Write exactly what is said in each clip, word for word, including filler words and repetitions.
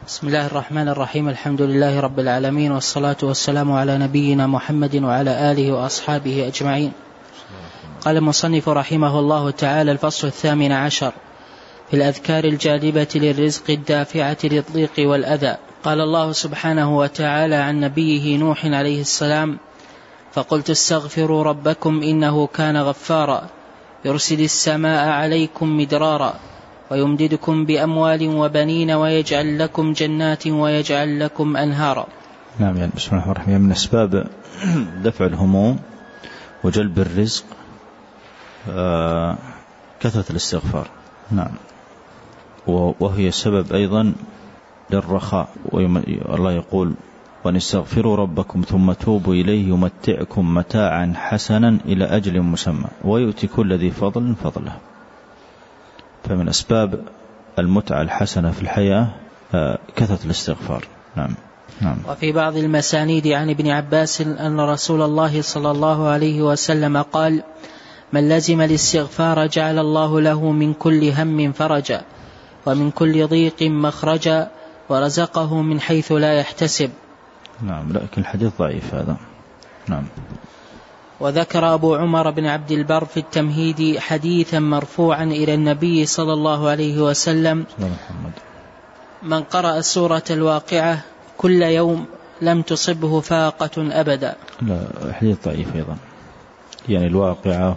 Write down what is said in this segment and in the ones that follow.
بسم الله الرحمن الرحيم. الحمد لله رب العالمين، والصلاة والسلام على نبينا محمد وعلى آله وأصحابه أجمعين. قال المصنف رحمه الله تعالى: الفصل الثامن عشر في الأذكار الجالبة للرزق الدافعة للضيق والأذى. قال الله سبحانه وتعالى عن نبيه نوح عليه السلام: فقلت استغفروا ربكم إنه كان غفارا يرسل السماء عليكم مدرارا ويمددكم بأموال وبنين ويجعل لكم جنات ويجعل لكم أنهارا. نعم، يعني بسم الله الرحمن الرحيم. من أسباب دفع الهموم وجلب الرزق آه كثرة الاستغفار. نعم، وهي سبب أيضا للرخاء. الله يقول: وأن استغفروا ربكم ثم توبوا إليه يمتعكم متاعا حسنا إلى أجل مسمى ويؤتي كل ذي فضل فضله. فمن أسباب المتعة الحسنة في الحياة كثرة الاستغفار. نعم. نعم. وفي بعض المسانيد عن ابن عباس أن رسول الله صلى الله عليه وسلم قال: من لزم الاستغفار جعل الله له من كل هم فرجا ومن كل ضيق مخرجا ورزقه من حيث لا يحتسب. نعم، لكن الحديث ضعيف هذا. نعم. وذكر أبو عمر بن عبد البر في التمهيد حديثا مرفوعا إلى النبي صلى الله عليه وسلم: من قرأ سورة الواقعة كل يوم لم تصبه فاقة أبدا. لا، حديث ضعيف أيضا. يعني الواقعة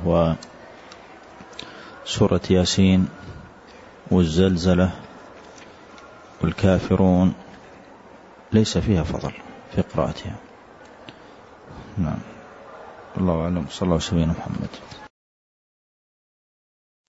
وسورة ياسين والزلزلة والكافرون ليس فيها فضل في قراءتها. نعم، الله أعلم. صلى الله عليه وسلم محمد.